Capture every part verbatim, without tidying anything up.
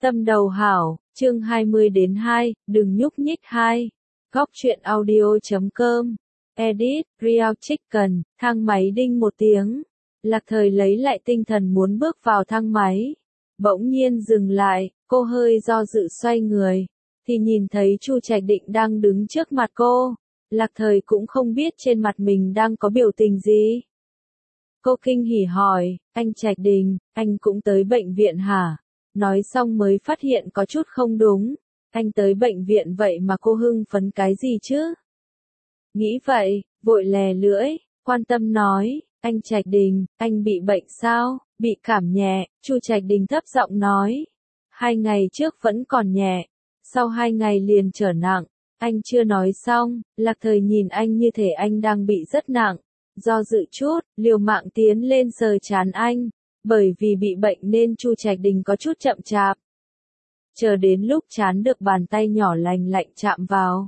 Tâm đầu hảo, chương hai mươi đến hai, đừng nhúc nhích hai. Góc truyện audio chấm com. Edit, Real Chicken, thang máy đinh một tiếng. Lạc Thời lấy lại tinh thần muốn bước vào thang máy. Bỗng nhiên dừng lại, cô hơi do dự xoay người. Thì nhìn thấy Chu Trạch Định đang đứng trước mặt cô. Lạc Thời cũng không biết trên mặt mình đang có biểu tình gì. Cô kinh hỉ hỏi, anh Trạch Đình, anh cũng tới bệnh viện hả? Nói xong mới phát hiện có chút không đúng. Anh tới bệnh viện vậy mà cô hưng phấn cái gì chứ? Nghĩ vậy, vội lè lưỡi, quan tâm nói, anh Trạch Đình, anh bị bệnh sao? Bị cảm nhẹ, Chu Trạch Đình thấp giọng nói. Hai ngày trước vẫn còn nhẹ, sau hai ngày liền trở nặng. Anh chưa nói xong, Lạc Thời nhìn anh như thể anh đang bị rất nặng. Do dự chút, liều mạng tiến lên sờ trán anh. Bởi vì bị bệnh nên Chu Trạch Đình có chút chậm chạp. Chờ đến lúc trán được bàn tay nhỏ lành lạnh chạm vào.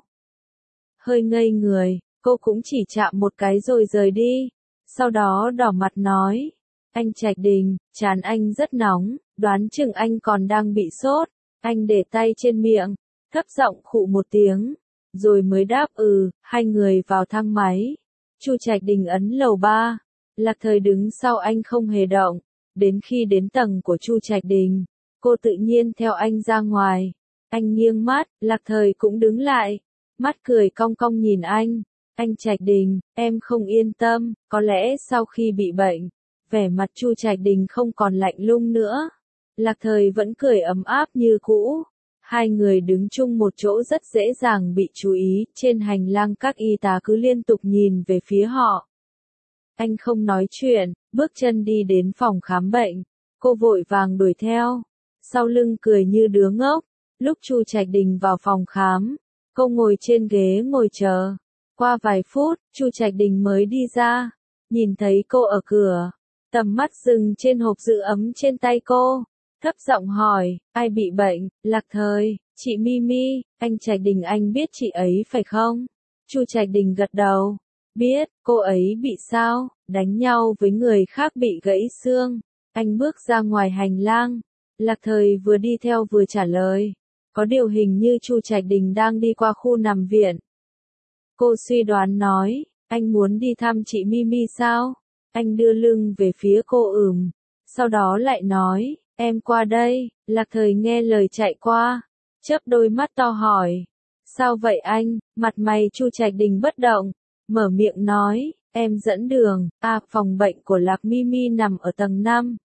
Hơi ngây người, cô cũng chỉ chạm một cái rồi rời đi. Sau đó đỏ mặt nói, anh Trạch Đình, trán anh rất nóng, đoán chừng anh còn đang bị sốt. Anh để tay trên miệng, thấp giọng khụ một tiếng, rồi mới đáp ừ. Hai người vào thang máy. Chu Trạch Đình ấn lầu ba, Lạc Thời đứng sau anh không hề động. Đến khi đến tầng của Chu Trạch Đình, cô tự nhiên theo anh ra ngoài. Anh nghiêng mắt, Lạc Thời cũng đứng lại, mắt cười cong cong nhìn anh. Anh Trạch Đình, em không yên tâm, có lẽ sau khi bị bệnh, vẻ mặt Chu Trạch Đình không còn lạnh lùng nữa. Lạc Thời vẫn cười ấm áp như cũ. Hai người đứng chung một chỗ rất dễ dàng bị chú ý. Trên hành lang các y tá cứ liên tục nhìn về phía họ. Anh không nói chuyện, bước chân đi đến phòng khám bệnh. Cô vội vàng đuổi theo, sau lưng cười như đứa ngốc. Lúc Chu Trạch Đình vào phòng khám, cô ngồi trên ghế ngồi chờ. Qua vài phút, Chu Trạch Đình mới đi ra, nhìn thấy cô ở cửa, tầm mắt dừng trên hộp giữ ấm trên tay cô, thấp giọng hỏi, ai bị bệnh? Lạc Thời, chị Mimi. Anh Trạch Đình, anh biết chị ấy phải không? Chu Trạch Đình gật đầu. Biết, cô ấy bị sao? Đánh nhau với người khác bị gãy xương. Anh bước ra ngoài hành lang. Lạc Thời vừa đi theo vừa trả lời. Có điều hình như Chu Trạch Đình đang đi qua khu nằm viện. Cô suy đoán nói, anh muốn đi thăm chị Mimi sao? Anh đưa lưng về phía cô ừm. Sau đó lại nói, em qua đây. Lạc Thời nghe lời chạy qua, chớp đôi mắt to hỏi. Sao vậy anh? Mặt mày Chu Trạch Đình bất động. Mở miệng nói, em dẫn đường. À, phòng bệnh của Lạc Mimi nằm ở tầng năm.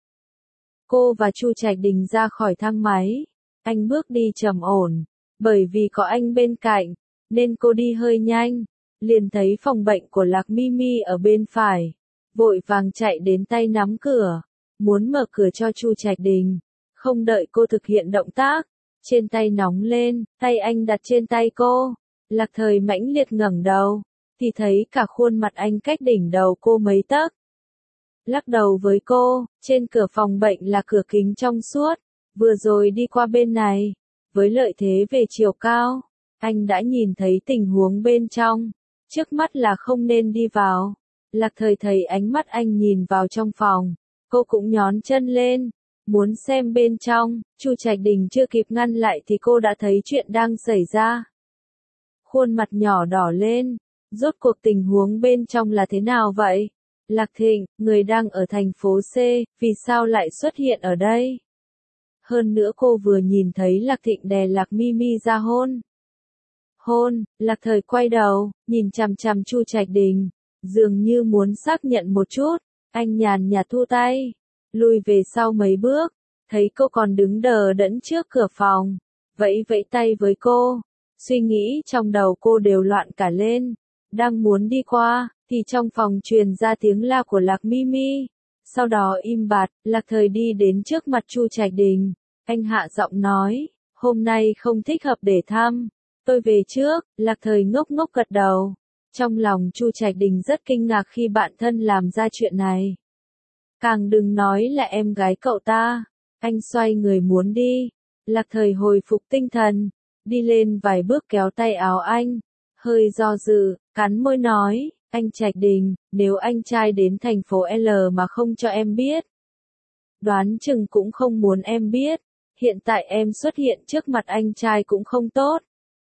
Cô và Chu Trạch Đình ra khỏi thang máy. Anh bước đi trầm ổn. Bởi vì có anh bên cạnh, nên cô đi hơi nhanh. Liền thấy phòng bệnh của Lạc Mimi ở bên phải. Vội vàng chạy đến tay nắm cửa. Muốn mở cửa cho Chu Trạch Đình. Không đợi cô thực hiện động tác. Trên tay nóng lên, tay anh đặt trên tay cô. Lạc Thời mãnh liệt ngẩng đầu. Thì thấy cả khuôn mặt anh cách đỉnh đầu cô mấy tấc. Lắc đầu với cô, trên cửa phòng bệnh là cửa kính trong suốt, vừa rồi đi qua bên này, với lợi thế về chiều cao, anh đã nhìn thấy tình huống bên trong, trước mắt là không nên đi vào. Lạc Thời thấy ánh mắt anh nhìn vào trong phòng, cô cũng nhón chân lên, muốn xem bên trong. Chu Trạch Đình chưa kịp ngăn lại thì cô đã thấy chuyện đang xảy ra. Khuôn mặt nhỏ đỏ lên. Rốt cuộc tình huống bên trong là thế nào vậy? Lạc Thịnh, người đang ở thành phố C, vì sao lại xuất hiện ở đây? Hơn nữa cô vừa nhìn thấy Lạc Thịnh đè Lạc Mimi ra hôn. Hôn, Lạc Thời quay đầu, nhìn chằm chằm Chu Trạch Đình, dường như muốn xác nhận một chút. Anh nhàn nhạt thu tay, lùi về sau mấy bước, thấy cô còn đứng đờ đẫn trước cửa phòng, vẫy vẫy tay với cô. Suy nghĩ trong đầu cô đều loạn cả lên. Đang muốn đi qua, thì trong phòng truyền ra tiếng la của Lạc Mimi. Sau đó im bặt, Lạc Thời đi đến trước mặt Chu Trạch Đình. Anh hạ giọng nói, hôm nay không thích hợp để thăm. Tôi về trước. Lạc Thời ngốc ngốc gật đầu. Trong lòng Chu Trạch Đình rất kinh ngạc khi bạn thân làm ra chuyện này. Càng đừng nói là em gái cậu ta. Anh xoay người muốn đi. Lạc Thời hồi phục tinh thần, đi lên vài bước kéo tay áo anh. Hơi do dự, cắn môi nói, anh Trạch Đình, nếu anh trai đến thành phố L mà không cho em biết, đoán chừng cũng không muốn em biết. Hiện tại em xuất hiện trước mặt anh trai cũng không tốt.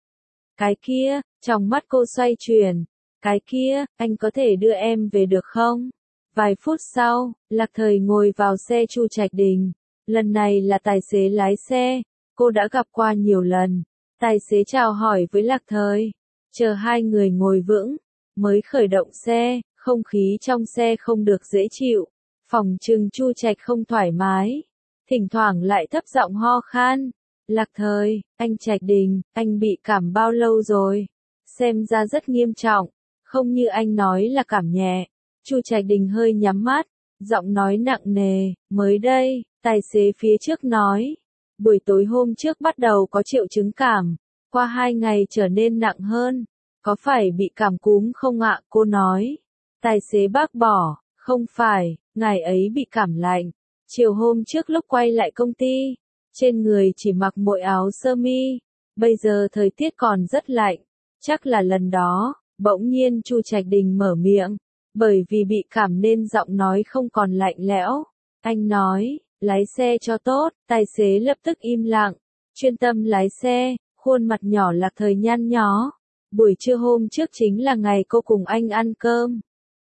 Cái kia, trong mắt cô xoay chuyển. Cái kia, anh có thể đưa em về được không? Vài phút sau, Lạc Thời ngồi vào xe Chu Trạch Đình. Lần này là tài xế lái xe. Cô đã gặp qua nhiều lần. Tài xế chào hỏi với Lạc Thời. Chờ hai người ngồi vững, mới khởi động xe. Không khí trong xe không được dễ chịu. Phòng trừng Chu Trạch không thoải mái. Thỉnh thoảng lại thấp giọng ho khan. Lạc Thời, anh Trạch Đình, anh bị cảm bao lâu rồi? Xem ra rất nghiêm trọng. Không như anh nói là cảm nhẹ. Chu Trạch Đình hơi nhắm mắt, giọng nói nặng nề. Mới đây, tài xế phía trước nói. Buổi tối hôm trước bắt đầu có triệu chứng cảm. Qua hai ngày trở nên nặng hơn. Có phải bị cảm cúm không ạ? Cô nói. Tài xế bác bỏ. Không phải, ngài ấy bị cảm lạnh. Chiều hôm trước lúc quay lại công ty, trên người chỉ mặc mỗi áo sơ mi. Bây giờ thời tiết còn rất lạnh. Chắc là lần đó, bỗng nhiên Chu Trạch Đình mở miệng. Bởi vì bị cảm nên giọng nói không còn lạnh lẽo. Anh nói, lái xe cho tốt. Tài xế lập tức im lặng. Chuyên tâm lái xe, khuôn mặt nhỏ Lạc Thời nhăn nhó. Buổi trưa hôm trước chính là ngày cô cùng anh ăn cơm.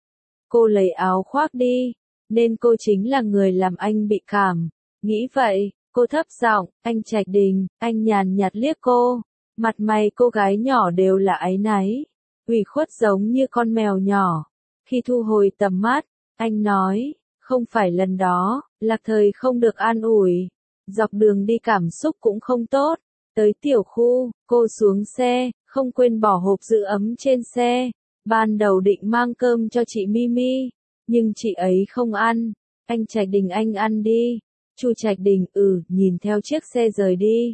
Cô lấy áo khoác đi, nên cô chính là người làm anh bị cảm. Nghĩ vậy, cô thấp giọng, anh Trạch Đình, anh nhàn nhạt liếc cô. Mặt mày cô gái nhỏ đều là áy náy, ủy khuất giống như con mèo nhỏ. Khi thu hồi tầm mắt, anh nói, không phải lần đó, Lạc Thời không được an ủi. Dọc đường đi cảm xúc cũng không tốt. Tới tiểu khu, cô xuống xe, không quên bỏ hộp giữ ấm trên xe. Ban đầu định mang cơm cho chị Mimi, nhưng chị ấy không ăn. Anh Trạch Đình anh ăn đi. Chu Trạch Đình ừ, nhìn theo chiếc xe rời đi.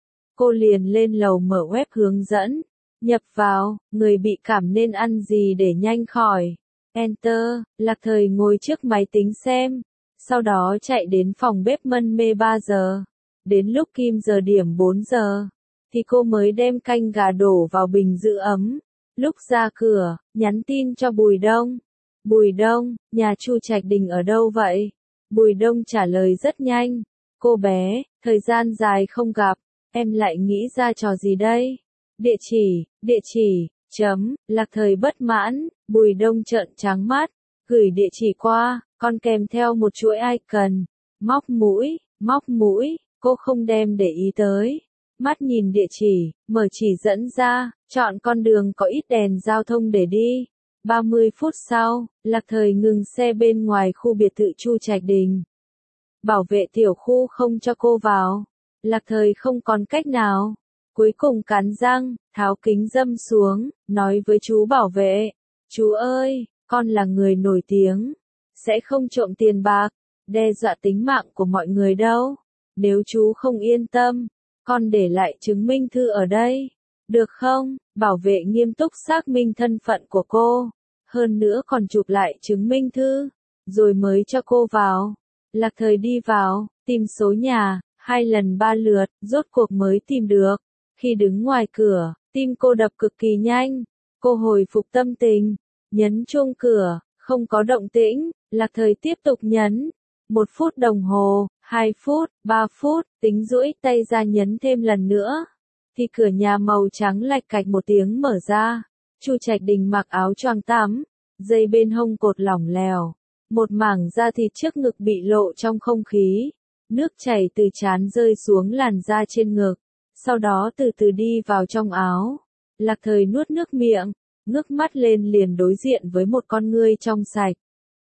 Cô liền lên lầu mở web hướng dẫn. Nhập vào, người bị cảm nên ăn gì để nhanh khỏi. Enter, Lạc Thời ngồi trước máy tính xem. Sau đó chạy đến phòng bếp mân mê ba giờ. Đến lúc kim giờ điểm bốn giờ, thì cô mới đem canh gà đổ vào bình giữ ấm. Lúc ra cửa, nhắn tin cho Bùi Đông. Bùi Đông, nhà Chu Trạch Đình ở đâu vậy? Bùi Đông trả lời rất nhanh. Cô bé, thời gian dài không gặp, em lại nghĩ ra trò gì đây? Địa chỉ, địa chỉ, chấm, Lạc Thời bất mãn, Bùi Đông trợn trắng mắt, gửi địa chỉ qua, còn kèm theo một chuỗi icon. Móc mũi, móc mũi, cô không đem để ý tới. Mắt nhìn địa chỉ, mở chỉ dẫn ra, chọn con đường có ít đèn giao thông để đi. ba mươi phút sau, Lạc Thời ngừng xe bên ngoài khu biệt thự Chu Trạch Đình. Bảo vệ tiểu khu không cho cô vào. Lạc Thời không còn cách nào. Cuối cùng cắn răng, tháo kính râm xuống, nói với chú bảo vệ. Chú ơi, con là người nổi tiếng. Sẽ không trộm tiền bạc, đe dọa tính mạng của mọi người đâu. Nếu chú không yên tâm, con để lại chứng minh thư ở đây. Được không? Bảo vệ nghiêm túc xác minh thân phận của cô. Hơn nữa còn chụp lại chứng minh thư. Rồi mới cho cô vào. Lạc Thời đi vào, tìm số nhà, hai lần ba lượt, rốt cuộc mới tìm được. Khi đứng ngoài cửa, tim cô đập cực kỳ nhanh. Cô hồi phục tâm tình, nhấn chuông cửa, không có động tĩnh. Lạc Thời tiếp tục nhấn. Một phút đồng hồ, hai phút, ba phút, tính duỗi tay ra nhấn thêm lần nữa. Thì cửa nhà màu trắng lạch cạch một tiếng mở ra. Chu Trạch Đình mặc áo choàng tắm, dây bên hông cột lỏng lẻo. Một mảng da thịt trước ngực bị lộ trong không khí. Nước chảy từ trán rơi xuống làn da trên ngực. Sau đó từ từ đi vào trong áo. Lạc Thời nuốt nước miệng, ngước mắt lên liền đối diện với một con ngươi trong sạch.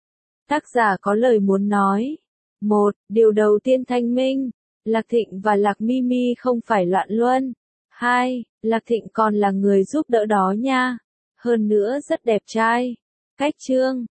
Tác giả có lời muốn nói. Một, điều đầu tiên thanh minh. Lạc Thịnh và Lạc Mimi không phải loạn luân. Hai, Lạc Thịnh còn là người giúp đỡ đó nha. Hơn nữa rất đẹp trai. Cách chương